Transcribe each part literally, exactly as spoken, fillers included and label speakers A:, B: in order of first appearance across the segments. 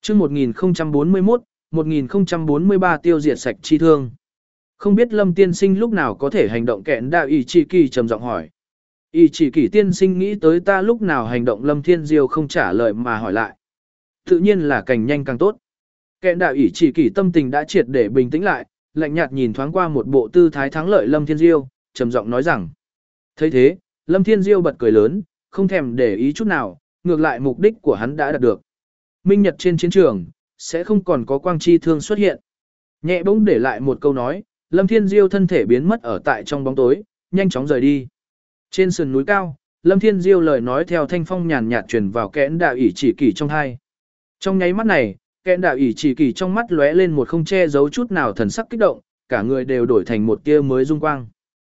A: chương một nghìn không trăm bốn mươi mốt, một nghìn không trăm bốn mươi ba tiêu diệt sạch chi thương. Không biết Lâm tiên sinh lúc nào có thể hành động kẹn đạo ý chỉ kỳ trầm giọng hỏi. Ý chỉ kỳ tiên sinh nghĩ tới ta lúc nào hành động Lâm Thiên Diêu không trả lời mà hỏi lại. Tự nhiên là càng nhanh càng tốt. Kẹn đạo ý chỉ kỳ tâm tình đã triệt để bình tĩnh lại, lạnh nhạt nhìn thoáng qua một bộ tư thái thắng lợi Lâm Thiên Diêu, trầm giọng nói rằng. Thấy thế, Lâm Thiên Diêu bật cười lớn, không thèm để ý chút nào, ngược lại mục đích của hắn đã đạt được. Minh Nhật trên chiến trường, sẽ không còn có quang chi thương xuất hiện. Nhẹ bỗng để lại một câu nói, Lâm Thiên Diêu thân thể biến mất ở tại trong bóng tối, nhanh chóng rời đi. Trên sườn núi cao, Lâm Thiên Diêu lời nói theo thanh phong nhàn nhạt truyền vào kẽn đạo ỷ chỉ kỳ trong hai. Trong nháy mắt này, kẽn đạo ỷ chỉ kỳ trong mắt lóe lên một không che giấu chút nào thần sắc kích động, cả người đều đổi thành một tia mới dung quang.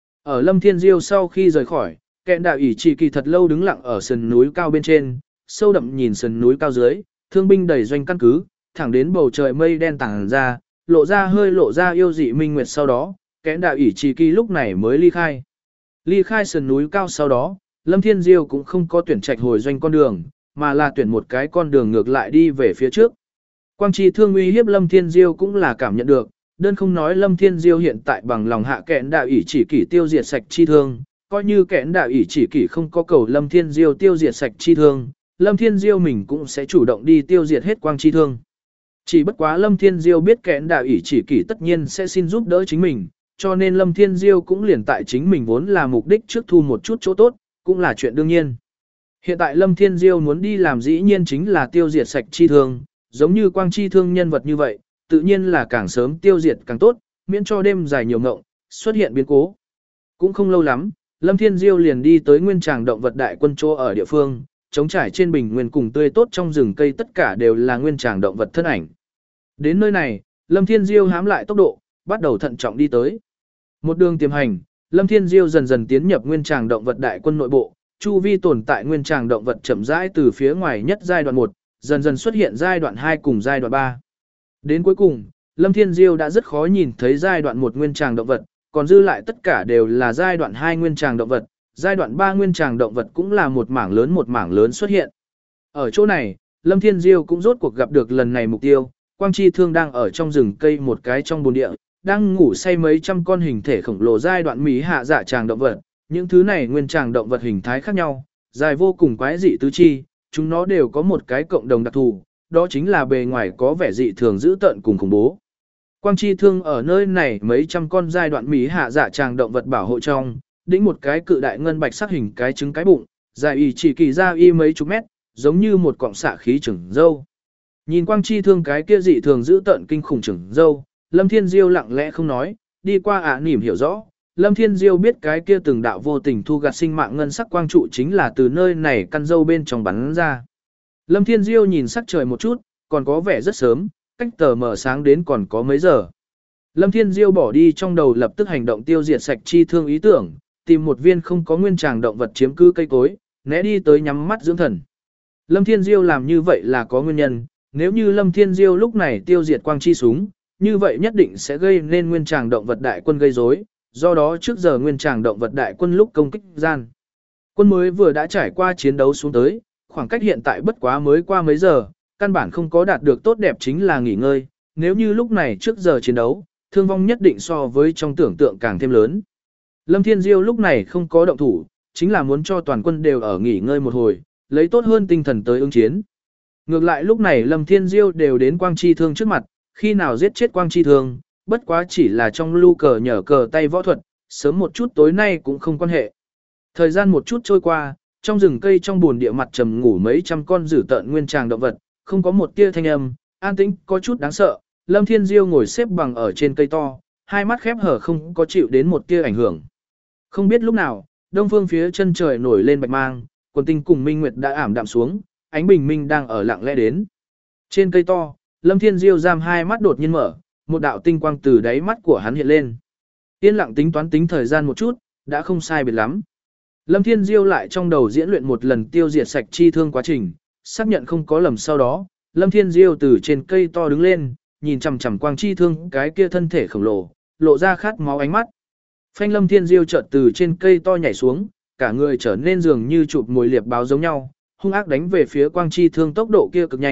A: Ở Lâm Thiên Diêu sau khi rời khỏi, kẽn đạo ỷ chỉ kỳ thật lâu đứng lặng ở sườn núi cao bên trên, sâu đậm nhìn sườn núi cao dưới, thương binh đầy doanh căn cứ, thẳng đến bầu trời mây đen tàng ra, lộ ra hơi lộ ra yêu dị minh nguyệt sau đó, kẽn đạo ỷ chỉ kỳ lúc này mới ly khai. Ly khai sườn núi cao sau đó, Lâm Thiên Diêu cũng không có tuyển trạch hồi doanh con đường, mà là tuyển một cái con đường ngược lại đi về phía trước. Quang chi thương uy hiếp Lâm Thiên Diêu cũng là cảm nhận được, đơn không nói Lâm Thiên Diêu hiện tại bằng lòng hạ kẽn đạo ỷ chỉ kỳ tiêu diệt sạch chi thương, coi như kẽn đạo ỷ chỉ kỳ không có cầu Lâm Thiên Diêu tiêu diệt sạch chi thương, Lâm Thiên Diêu mình cũng sẽ chủ động đi tiêu diệt hết quang chi thương. Chỉ bất quá Lâm Thiên Diêu biết kẽn đạo ỷ chỉ kỳ tất nhiên sẽ xin giúp đỡ chính mình, cho nên Lâm Thiên Diêu cũng liền tại chính mình vốn là mục đích trước thu một chút chỗ tốt, cũng là chuyện đương nhiên. Hiện tại Lâm Thiên Diêu muốn đi làm dĩ nhiên chính là tiêu diệt sạch chi thương, giống như quang chi thương nhân vật như vậy, tự nhiên là càng sớm tiêu diệt càng tốt, miễn cho đêm dài nhiều ngộng, xuất hiện biến cố. Cũng không lâu lắm, Lâm Thiên Diêu liền đi tới nguyên tràng động vật đại quân chỗ ở địa phương, trống trải trên bình nguyên cùng tươi tốt trong rừng cây tất cả đều là nguyên tràng động vật thân ảnh. Đến nơi này, Lâm Thiên Diêu hám lại tốc độ, bắt đầu thận trọng đi tới. Một đường tiềm hành, Lâm Thiên Diêu dần dần tiến nhập nguyên tràng động vật đại quân nội bộ, chu vi tồn tại nguyên tràng động vật chậm rãi từ phía ngoài nhất giai đoạn một, dần dần xuất hiện giai đoạn hai cùng giai đoạn ba. Đến cuối cùng, Lâm Thiên Diêu đã rất khó nhìn thấy giai đoạn một nguyên tràng động vật, còn dư lại tất cả đều là giai đoạn hai nguyên tràng động vật, giai đoạn ba nguyên tràng động vật cũng là một mảng lớn một mảng lớn xuất hiện. Ở chỗ này, Lâm Thiên Diêu cũng rốt cuộc gặp được lần này mục tiêu, quang chi thương đang ở trong rừng cây một cái trong bồn địa, đang ngủ say mấy trăm con hình thể khổng lồ giai đoạn mỹ hạ dạ tràng động vật, những thứ này nguyên tràng động vật hình thái khác nhau, dài vô cùng quái dị tứ chi, chúng nó đều có một cái cộng đồng đặc thù, đó chính là bề ngoài có vẻ dị thường dữ tợn cùng khủng bố. Quang chi thương ở nơi này mấy trăm con giai đoạn mỹ hạ dạ tràng động vật bảo hộ trong, đĩnh một cái cự đại ngân bạch sắc hình cái trứng cái bụng, dài y chỉ kỳ ra y mấy chục mét, giống như một cọng xạ khí trứng dâu. Nhìn quang chi thương cái kia dị thường dữ tợn kinh khủng trứng dâu, Lâm Thiên Diêu lặng lẽ không nói, đi qua ả nỉm hiểu rõ, Lâm Thiên Diêu biết cái kia từng đạo vô tình thu gặt sinh mạng ngân sắc quang trụ chính là từ nơi này căn dâu bên trong bắn ra. Lâm Thiên Diêu nhìn sắc trời một chút, còn có vẻ rất sớm, cách tờ mờ sáng đến còn có mấy giờ. Lâm Thiên Diêu bỏ đi trong đầu lập tức hành động tiêu diệt sạch chi thương ý tưởng, tìm một viên không có nguyên tràng động vật chiếm cứ cây cối, né đi tới nhắm mắt dưỡng thần. Lâm Thiên Diêu làm như vậy là có nguyên nhân, nếu như Lâm Thiên Diêu lúc này tiêu diệt quang chi súng, như vậy nhất định sẽ gây nên nguyên tràng động vật đại quân gây rối, do đó trước giờ nguyên tràng động vật đại quân lúc công kích gian. Quân mới vừa đã trải qua chiến đấu xuống tới, khoảng cách hiện tại bất quá mới qua mấy giờ, căn bản không có đạt được tốt đẹp chính là nghỉ ngơi, nếu như lúc này trước giờ chiến đấu, thương vong nhất định so với trong tưởng tượng càng thêm lớn. Lâm Thiên Diêu lúc này không có động thủ, chính là muốn cho toàn quân đều ở nghỉ ngơi một hồi, lấy tốt hơn tinh thần tới ứng chiến. Ngược lại lúc này Lâm Thiên Diêu đều đến quang chi thương trước mặt, khi nào giết chết quang chi thương, bất quá chỉ là trong lưu cờ nhở cờ tay võ thuật, sớm một chút tối nay cũng không quan hệ. Thời gian một chút trôi qua, trong rừng cây trong buồn địa mặt trầm ngủ mấy trăm con dữ tợn nguyên tràng động vật, không có một tia thanh âm, an tĩnh có chút đáng sợ. Lâm Thiên Diêu ngồi xếp bằng ở trên cây to, hai mắt khép hở không có chịu đến một tia ảnh hưởng. Không biết lúc nào, đông phương phía chân trời nổi lên bạch mang, quần tinh cùng minh nguyệt đã ảm đạm xuống, ánh bình minh đang ở lặng lẽ đến. Trên cây to, Lâm Thiên Diêu giam hai mắt đột nhiên mở, một đạo tinh quang từ đáy mắt của hắn hiện lên. Yên lặng tính toán tính thời gian một chút, đã không sai biệt lắm. Lâm Thiên Diêu lại trong đầu diễn luyện một lần tiêu diệt sạch chi thương quá trình, xác nhận không có lầm sau đó, Lâm Thiên Diêu từ trên cây to đứng lên, nhìn chằm chằm quang chi thương cái kia thân thể khổng lồ, lộ ra khát máu ánh mắt. Phanh Lâm Thiên Diêu chợt từ trên cây to nhảy xuống, cả người trở nên dường như chụp mồi liệp báo giống nhau, hung ác đánh về phía quang chi thương tốc độ kia cực nhanh,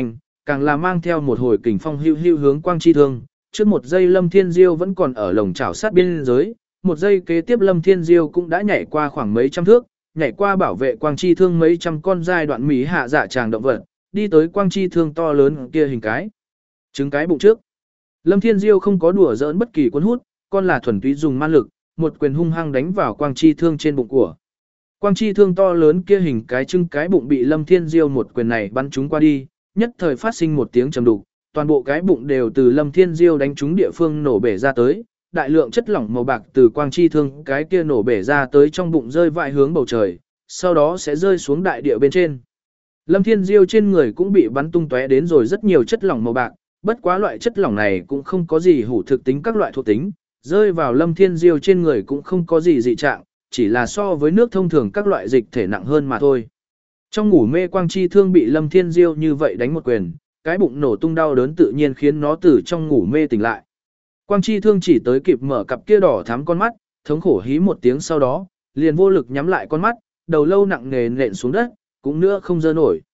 A: càng là mang theo một hồi kình phong hưu hưu hướng Quang Chi Thương. Trước một giây Lâm Thiên Diêu vẫn còn ở lồng chảo sát biên giới, một giây kế tiếp Lâm Thiên Diêu cũng đã nhảy qua khoảng mấy trăm thước, nhảy qua bảo vệ Quang Chi Thương mấy trăm con giai đoạn mỹ hạ dạ tràng động vật, đi tới Quang Chi Thương to lớn kia hình cái. Trứng cái bụng trước. Lâm Thiên Diêu không có đùa giỡn bất kỳ cuốn hút, con là thuần túy dùng man lực, một quyền hung hăng đánh vào Quang Chi Thương trên bụng của. Quang Chi Thương to lớn kia hình cái trứng cái bụng bị Lâm Thiên Diêu một quyền này bắn trúng qua đi, nhất thời phát sinh một tiếng trầm đục, toàn bộ cái bụng đều từ Lâm Thiên Diêu đánh trúng địa phương nổ bể ra tới, đại lượng chất lỏng màu bạc từ Quang Chi Thương cái kia nổ bể ra tới trong bụng rơi vãi hướng bầu trời, sau đó sẽ rơi xuống đại địa bên trên. Lâm Thiên Diêu trên người cũng bị bắn tung tóe đến rồi rất nhiều chất lỏng màu bạc, bất quá loại chất lỏng này cũng không có gì hữu thực tính các loại thuộc tính, rơi vào Lâm Thiên Diêu trên người cũng không có gì dị trạng, chỉ là so với nước thông thường các loại dịch thể nặng hơn mà thôi. Trong ngủ mê Quang Chi Thương bị Lâm Thiên Diêu như vậy đánh một quyền, cái bụng nổ tung đau đớn tự nhiên khiến nó từ trong ngủ mê tỉnh lại. Quang Chi Thương chỉ tới kịp mở cặp kia đỏ thắm con mắt, thống khổ hí một tiếng sau đó, liền vô lực nhắm lại con mắt, đầu lâu nặng nề nện xuống đất, cũng nữa không dơ nổi.